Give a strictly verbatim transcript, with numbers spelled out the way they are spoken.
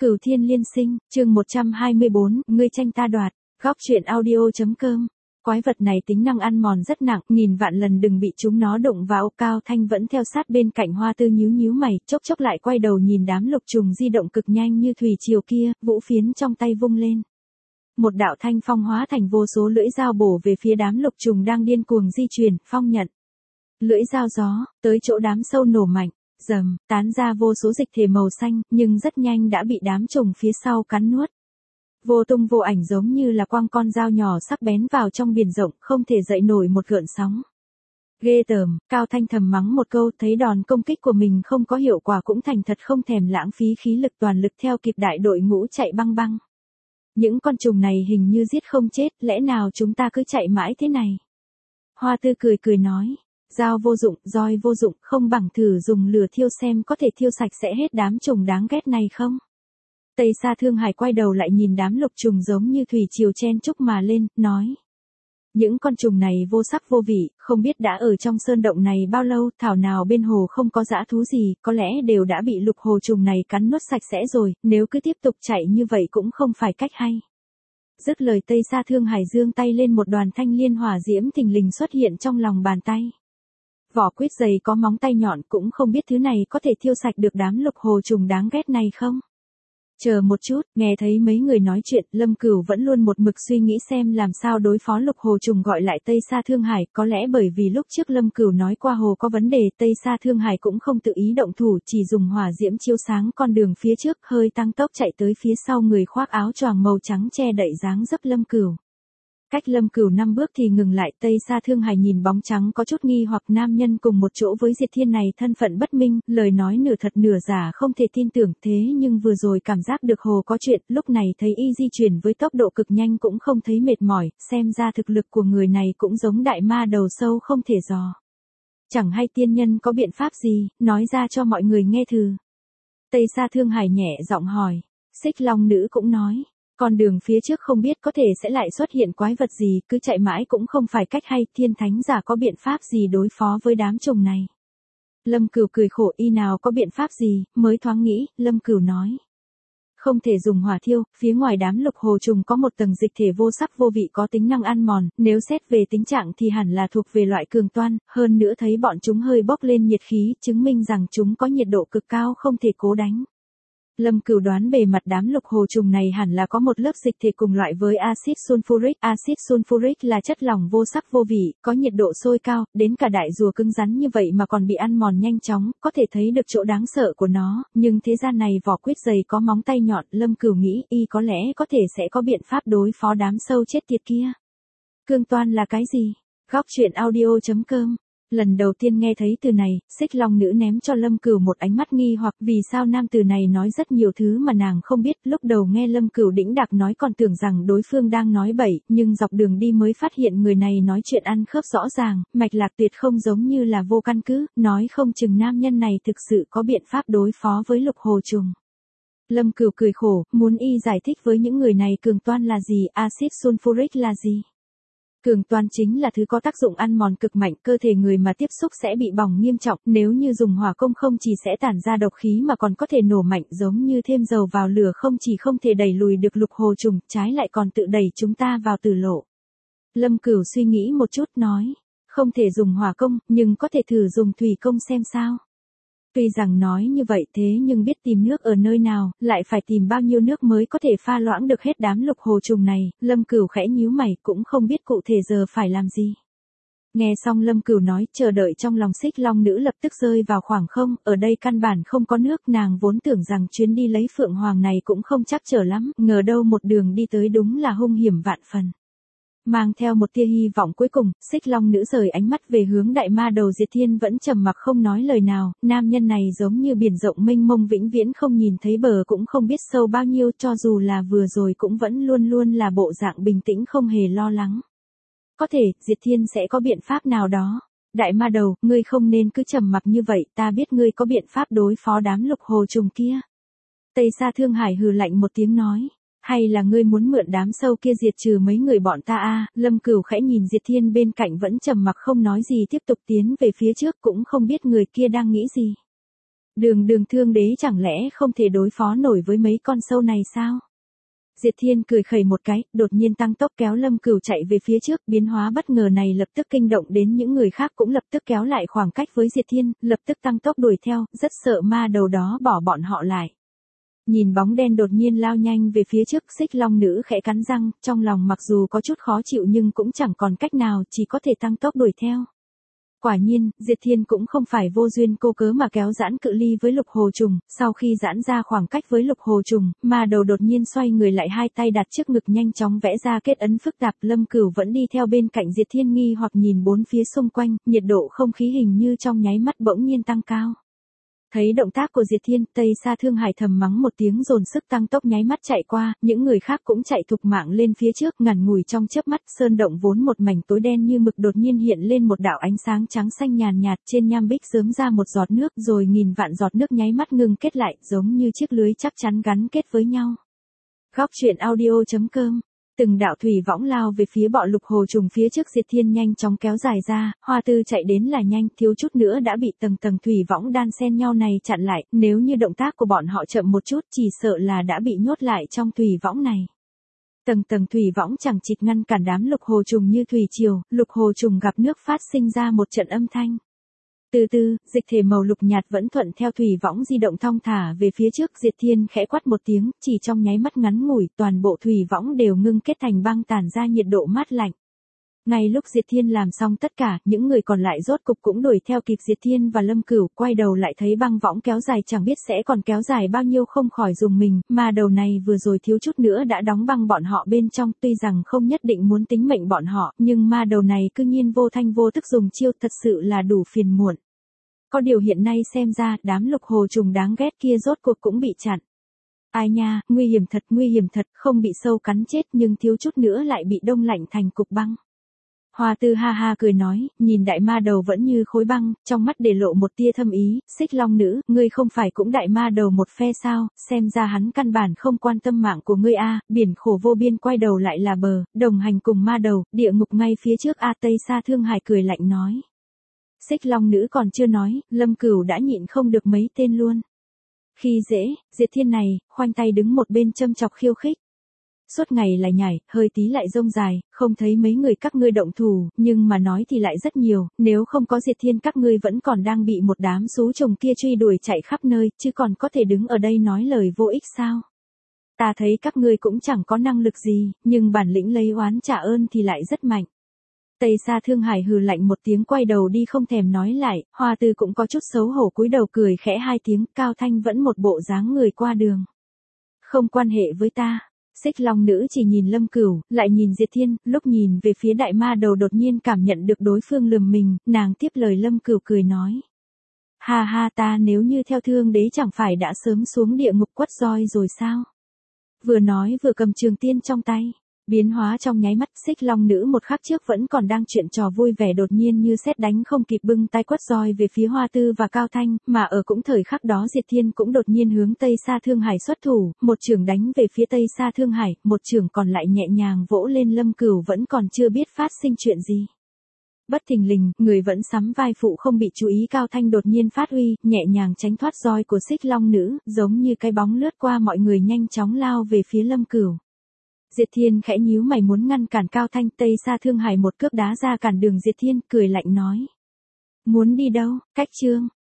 Cửu Thiên Liên Sinh, chương một trăm hai mươi bốn, ngươi tranh ta đoạt, góc truyện audio.com. Quái vật này tính năng ăn mòn rất nặng, nghìn vạn lần đừng bị chúng nó đụng vào. Cao Thanh vẫn theo sát bên cạnh Hoa Tư nhíu nhíu mày, chốc chốc lại quay đầu nhìn đám lục trùng di động cực nhanh như thủy triều kia, vũ phiến trong tay vung lên. Một đạo thanh phong hóa thành vô số lưỡi dao bổ về phía đám lục trùng đang điên cuồng di chuyển, phong nhận. Lưỡi dao gió, tới chỗ đám sâu nổ mạnh. Rầm, tán ra vô số dịch thể màu xanh, nhưng rất nhanh đã bị đám trùng phía sau cắn nuốt. Vô tung vô ảnh giống như là quăng con dao nhỏ sắc bén vào trong biển rộng, không thể dậy nổi một gợn sóng. Ghê tởm, Cao Thanh thầm mắng một câu, thấy đòn công kích của mình không có hiệu quả cũng thành thật không thèm lãng phí khí lực toàn lực theo kịp đại đội ngũ chạy băng băng. Những con trùng này hình như giết không chết, lẽ nào chúng ta cứ chạy mãi thế này? Hoa Tư cười cười nói. Dao vô dụng, roi vô dụng, không bằng thử dùng lửa thiêu xem có thể thiêu sạch sẽ hết đám trùng đáng ghét này không? Tây Sa Thương Hải quay đầu lại nhìn đám lục trùng giống như thủy triều chen chúc mà lên, nói. Những con trùng này vô sắc vô vị, không biết đã ở trong sơn động này bao lâu, thảo nào bên hồ không có dã thú gì, có lẽ đều đã bị lục hồ trùng này cắn nuốt sạch sẽ rồi, nếu cứ tiếp tục chạy như vậy cũng không phải cách hay. Dứt lời Tây Sa Thương Hải giương tay lên, một đoàn thanh liên hỏa diễm thình lình xuất hiện trong lòng bàn tay. Vỏ quyết dày có móng tay nhọn, cũng không biết thứ này có thể thiêu sạch được đám lục hồ trùng đáng ghét này không? Chờ một chút, nghe thấy mấy người nói chuyện, Lâm Cửu vẫn luôn một mực suy nghĩ xem làm sao đối phó lục hồ trùng, gọi lại Tây Sa Thương Hải, có lẽ bởi vì lúc trước Lâm Cửu nói qua hồ có vấn đề, Tây Sa Thương Hải cũng không tự ý động thủ, chỉ dùng hỏa diễm chiếu sáng con đường phía trước, hơi tăng tốc chạy tới phía sau người khoác áo choàng màu trắng che đậy dáng dấp Lâm Cửu. Cách Lâm Cửu năm bước thì ngừng lại, Tây Sa Thương Hải nhìn bóng trắng có chút nghi hoặc, nam nhân cùng một chỗ với Diệt Thiên này thân phận bất minh, lời nói nửa thật nửa giả không thể tin tưởng, thế nhưng vừa rồi cảm giác được hồ có chuyện, lúc này thấy y di chuyển với tốc độ cực nhanh cũng không thấy mệt mỏi, xem ra thực lực của người này cũng giống đại ma đầu sâu không thể dò. Chẳng hay tiên nhân có biện pháp gì, nói ra cho mọi người nghe thử. Tây Sa Thương Hải nhẹ giọng hỏi, Xích Long Nữ cũng nói. Con đường phía trước không biết có thể sẽ lại xuất hiện quái vật gì, cứ chạy mãi cũng không phải cách hay, thiên thánh giả có biện pháp gì đối phó với đám trùng này. Lâm Cửu cười khổ, y nào có biện pháp gì, mới thoáng nghĩ, Lâm Cửu nói. Không thể dùng hỏa thiêu, phía ngoài đám lục hồ trùng có một tầng dịch thể vô sắc vô vị có tính năng ăn mòn, nếu xét về tính trạng thì hẳn là thuộc về loại cường toan, hơn nữa thấy bọn chúng hơi bốc lên nhiệt khí, chứng minh rằng chúng có nhiệt độ cực cao không thể cố đánh. Lâm Cửu đoán bề mặt đám lục hồ trùng này hẳn là có một lớp dịch thể cùng loại với axit sulfuric. Axit sulfuric là chất lỏng vô sắc vô vị, có nhiệt độ sôi cao, đến cả đại rùa cứng rắn như vậy mà còn bị ăn mòn nhanh chóng, có thể thấy được chỗ đáng sợ của nó, nhưng thế gian này vỏ quyết dày có móng tay nhọn, Lâm Cửu nghĩ y có lẽ có thể sẽ có biện pháp đối phó đám sâu chết tiệt kia. Cương toan là cái gì? Góc truyện audio.com. Lần đầu tiên nghe thấy từ này, Xích Long Nữ ném cho Lâm Cửu một ánh mắt nghi hoặc, vì sao nam từ này nói rất nhiều thứ mà nàng không biết, lúc đầu nghe Lâm Cửu đĩnh đạc nói còn tưởng rằng đối phương đang nói bậy, nhưng dọc đường đi mới phát hiện người này nói chuyện ăn khớp rõ ràng, mạch lạc tuyệt không giống như là vô căn cứ, nói không chừng nam nhân này thực sự có biện pháp đối phó với lục hồ trùng. Lâm Cửu cười khổ, muốn y giải thích với những người này cường toan là gì, axit sulfuric là gì. Cường toan chính là thứ có tác dụng ăn mòn cực mạnh, cơ thể người mà tiếp xúc sẽ bị bỏng nghiêm trọng, nếu như dùng hỏa công không chỉ sẽ tản ra độc khí mà còn có thể nổ mạnh, giống như thêm dầu vào lửa, không chỉ không thể đẩy lùi được lục hồ trùng, trái lại còn tự đẩy chúng ta vào tử lộ. Lâm Cửu suy nghĩ một chút nói, không thể dùng hỏa công, nhưng có thể thử dùng thủy công xem sao. Tuy rằng nói như vậy thế nhưng biết tìm nước ở nơi nào, lại phải tìm bao nhiêu nước mới có thể pha loãng được hết đám lục hồ trùng này, Lâm Cửu khẽ nhíu mày, cũng không biết cụ thể giờ phải làm gì. Nghe xong Lâm Cửu nói, chờ đợi trong lòng Xích Long Nữ lập tức rơi vào khoảng không, ở đây căn bản không có nước, nàng vốn tưởng rằng chuyến đi lấy Phượng Hoàng này cũng không chắc trở lắm, ngờ đâu một đường đi tới đúng là hung hiểm vạn phần. Mang theo một tia hy vọng cuối cùng, Xích Long Nữ rời ánh mắt về hướng đại ma đầu Diệt Thiên vẫn trầm mặc không nói lời nào, nam nhân này giống như biển rộng mênh mông vĩnh viễn không nhìn thấy bờ cũng không biết sâu bao nhiêu, cho dù là vừa rồi cũng vẫn luôn luôn là bộ dạng bình tĩnh không hề lo lắng. Có thể, Diệt Thiên sẽ có biện pháp nào đó. Đại ma đầu, ngươi không nên cứ trầm mặc như vậy, ta biết ngươi có biện pháp đối phó đám lục hồ trùng kia. Tây Sa Thương Hải hừ lạnh một tiếng nói. Hay là ngươi muốn mượn đám sâu kia diệt trừ mấy người bọn ta a? Lâm Cửu khẽ nhìn Diệt Thiên bên cạnh vẫn trầm mặc không nói gì tiếp tục tiến về phía trước, cũng không biết người kia đang nghĩ gì. Đường đường thương đế chẳng lẽ không thể đối phó nổi với mấy con sâu này sao? Diệt Thiên cười khẩy một cái, đột nhiên tăng tốc kéo Lâm Cửu chạy về phía trước, biến hóa bất ngờ này lập tức kinh động đến những người khác cũng lập tức kéo lại khoảng cách với Diệt Thiên, lập tức tăng tốc đuổi theo, rất sợ ma đầu đó bỏ bọn họ lại. Nhìn bóng đen đột nhiên lao nhanh về phía trước, Xích Long nữ khẽ cắn răng, trong lòng mặc dù có chút khó chịu nhưng cũng chẳng còn cách nào, chỉ có thể tăng tốc đuổi theo. Quả nhiên, Diệt Thiên cũng không phải vô duyên cô cớ mà kéo giãn cự ly với Lục Hồ Trùng, sau khi giãn ra khoảng cách với Lục Hồ Trùng, ma đầu đột nhiên xoay người lại, hai tay đặt trước ngực nhanh chóng vẽ ra kết ấn phức tạp. Lâm Cửu vẫn đi theo bên cạnh Diệt Thiên nghi hoặc nhìn bốn phía xung quanh, nhiệt độ không khí hình như trong nháy mắt bỗng nhiên tăng cao. Thấy động tác của Diệt Thiên, Tây Sa Thương Hải thầm mắng một tiếng dồn sức tăng tốc nháy mắt chạy qua, những người khác cũng chạy thục mạng lên phía trước, ngắn ngủi trong chớp mắt, sơn động vốn một mảnh tối đen như mực đột nhiên hiện lên một đạo ánh sáng trắng xanh nhàn nhạt, trên nham bích rớm ra một giọt nước, rồi nghìn vạn giọt nước nháy mắt ngừng kết lại, giống như chiếc lưới chắc chắn gắn kết với nhau. Góc truyện audio chấm com. Từng đạo thủy võng lao về phía bọ Lục Hồ Trùng phía trước, Diệt Thiên nhanh chóng kéo dài ra, Hoa Tư chạy đến là nhanh, thiếu chút nữa đã bị tầng tầng thủy võng đan xen nhau này chặn lại, nếu như động tác của bọn họ chậm một chút chỉ sợ là đã bị nhốt lại trong thủy võng này. Tầng tầng thủy võng chẳng chịt ngăn cản đám Lục Hồ Trùng như thủy triều, Lục Hồ Trùng gặp nước phát sinh ra một trận âm thanh. Từ từ, dịch thể màu lục nhạt vẫn thuận theo thủy võng di động thong thả về phía trước, Diệt Thiên khẽ quát một tiếng, chỉ trong nháy mắt ngắn ngủi, toàn bộ thủy võng đều ngưng kết thành băng, tản ra nhiệt độ mát lạnh. Ngay lúc Diệt Thiên làm xong tất cả, những người còn lại rốt cục cũng đuổi theo kịp Diệt Thiên và Lâm Cửu, quay đầu lại thấy băng võng kéo dài chẳng biết sẽ còn kéo dài bao nhiêu, không khỏi rùng mình, mà đầu này vừa rồi thiếu chút nữa đã đóng băng bọn họ bên trong, tuy rằng không nhất định muốn tính mệnh bọn họ, nhưng ma đầu này cư nhiên vô thanh vô tức dùng chiêu, thật sự là đủ phiền muộn. Có điều hiện nay xem ra, đám Lục Hồ Trùng đáng ghét kia rốt cuộc cũng bị chặn. Ai nha, nguy hiểm thật, nguy hiểm thật, không bị sâu cắn chết nhưng thiếu chút nữa lại bị đông lạnh thành cục băng. Hoa Tư ha ha cười nói, nhìn đại ma đầu vẫn như khối băng, trong mắt để lộ một tia thâm ý, Xích Long nữ, ngươi không phải cũng đại ma đầu một phe sao, xem ra hắn căn bản không quan tâm mạng của ngươi a, biển khổ vô biên quay đầu lại là bờ, đồng hành cùng ma đầu, địa ngục ngay phía trước a. Tây Sa Thương Hải cười lạnh nói. Xích Long nữ còn chưa nói, Lâm Cửu đã nhịn không được mấy tên luôn. Khi dễ, Diệt Thiên này, khoanh tay đứng một bên châm chọc khiêu khích. Suốt ngày lại nhảy, hơi tí lại rông dài, không thấy mấy người các ngươi động thủ, nhưng mà nói thì lại rất nhiều, nếu không có Diệt Thiên các ngươi vẫn còn đang bị một đám xú trùng kia truy đuổi chạy khắp nơi, chứ còn có thể đứng ở đây nói lời vô ích sao? Ta thấy các ngươi cũng chẳng có năng lực gì, nhưng bản lĩnh lấy oán trả ơn thì lại rất mạnh. Tây Sa Thương Hải hừ lạnh một tiếng quay đầu đi không thèm nói lại, Hoa Tư cũng có chút xấu hổ cúi đầu cười khẽ hai tiếng, Cao Thanh vẫn một bộ dáng người qua đường. Không quan hệ với ta. Xích Long nữ chỉ nhìn Lâm Cửu, lại nhìn Diệt Thiên, lúc nhìn về phía đại ma đầu đột nhiên cảm nhận được đối phương lườm mình, nàng tiếp lời Lâm Cửu cười nói. Ha ha, ta nếu như theo thương đế chẳng phải đã sớm xuống địa ngục quất roi rồi sao? Vừa nói vừa cầm trường tiên trong tay. Biến hóa trong nháy mắt, Xích Long nữ một khắc trước vẫn còn đang chuyện trò vui vẻ đột nhiên như sét đánh không kịp bưng tay quất roi về phía Hoa Tư và Cao Thanh, mà ở cũng thời khắc đó Diệt Thiên cũng đột nhiên hướng Tây Sa Thương Hải xuất thủ, một chưởng đánh về phía Tây Sa Thương Hải, một chưởng còn lại nhẹ nhàng vỗ lên Lâm Cửu, vẫn còn chưa biết phát sinh chuyện gì. Bất thình lình, người vẫn sắm vai phụ không bị chú ý, Cao Thanh đột nhiên phát uy, nhẹ nhàng tránh thoát roi của Xích Long nữ, giống như cái bóng lướt qua mọi người nhanh chóng lao về phía Lâm Cửu. Diệt Thiên khẽ nhíu mày muốn ngăn cản Cao Thanh, Tây Sa Thương Hải một cước đá ra cản đường Diệt Thiên, cười lạnh nói. Muốn đi đâu, cách trương,